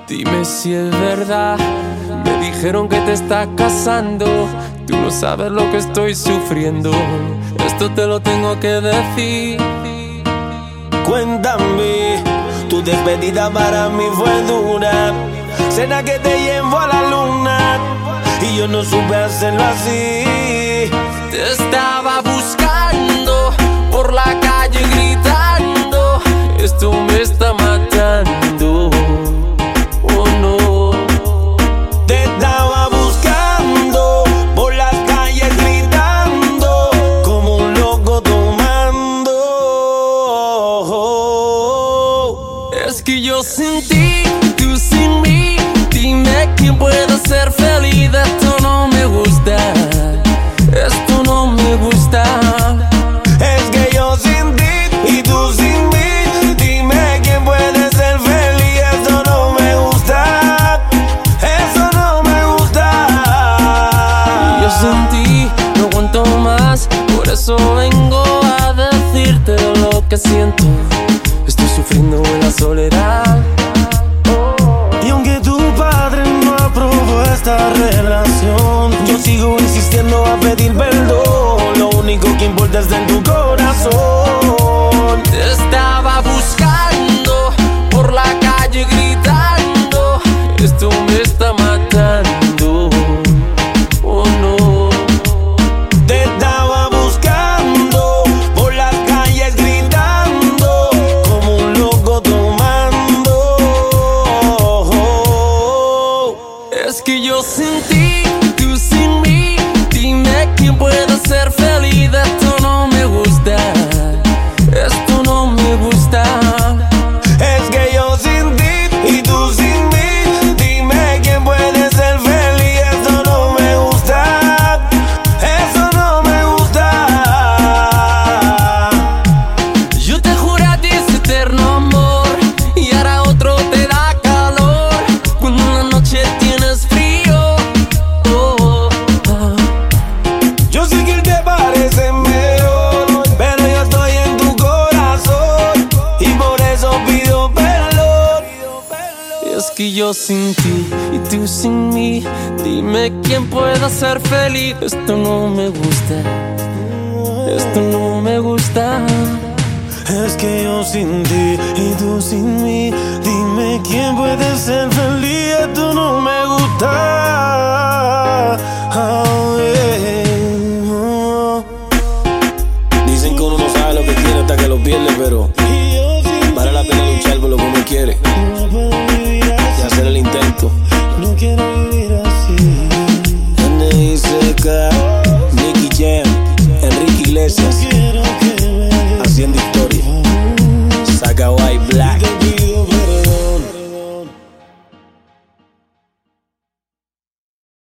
Dime si es verdad. Me dijeron que te estás casando. Tú no sabes lo que estoy sufriendo. Esto te lo tengo que decir. Cuéntame, tu despedida para mí fue dura. Cena que te llevo a la luna y yo no supe hacerlo así. Te estaba buscando por la calle gritando. Esto me está matando. Oh no. Te estaba buscando por las calles gritando como un loco tomando. Es que yo sin ti, tú sin mí. Dime quién puede ser feliz. Esto no me gusta. Esto no me gusta. Es que yo sin ti y tú sin mí. Dime quién puede ser feliz. Eso no me gusta. Eso no me gusta. Yo sin ti no aguanto más. Por eso vengo a decirte lo que siento. Estoy sufriendo en la soledad. Y aunque tu padre no aprobó esta relación, yo sigo insistiendo a pedir perdón. Lo único que importa es en tu corazón. Te estaba buscando por la calle gritando. Esto me está matando. Oh no. Te estaba buscando por las calles gritando como un loco tomando. Es que yo sin ti, tú sin mí. Dime quién puede ser feliz. Esto no me gusta. Esto no me gusta. Es que yo sin ti y tú sin mí. Dime quién puede ser feliz. Eso no me gusta. Eso no me gusta. Yo te juré a ti ese eterno amor y ahora otro te da calor cuando en la noche tienes frío. Oh, oh. Yo sé que él te parece mejor, pero yo estoy en tu corazón y por eso pido perdón. Es que yo sin ti y tú sin mí. Dime quién pueda ser feliz. Esto no me gusta. Esto no me gusta. Es que yo sin ti y tú sin mí. Dime quién puede ser feliz. Esto no me gusta. Oh, yeah. Dicen que uno no sabe lo que tiene hasta que lo pierde, pero vale la pena luchar por lo que uno quiere.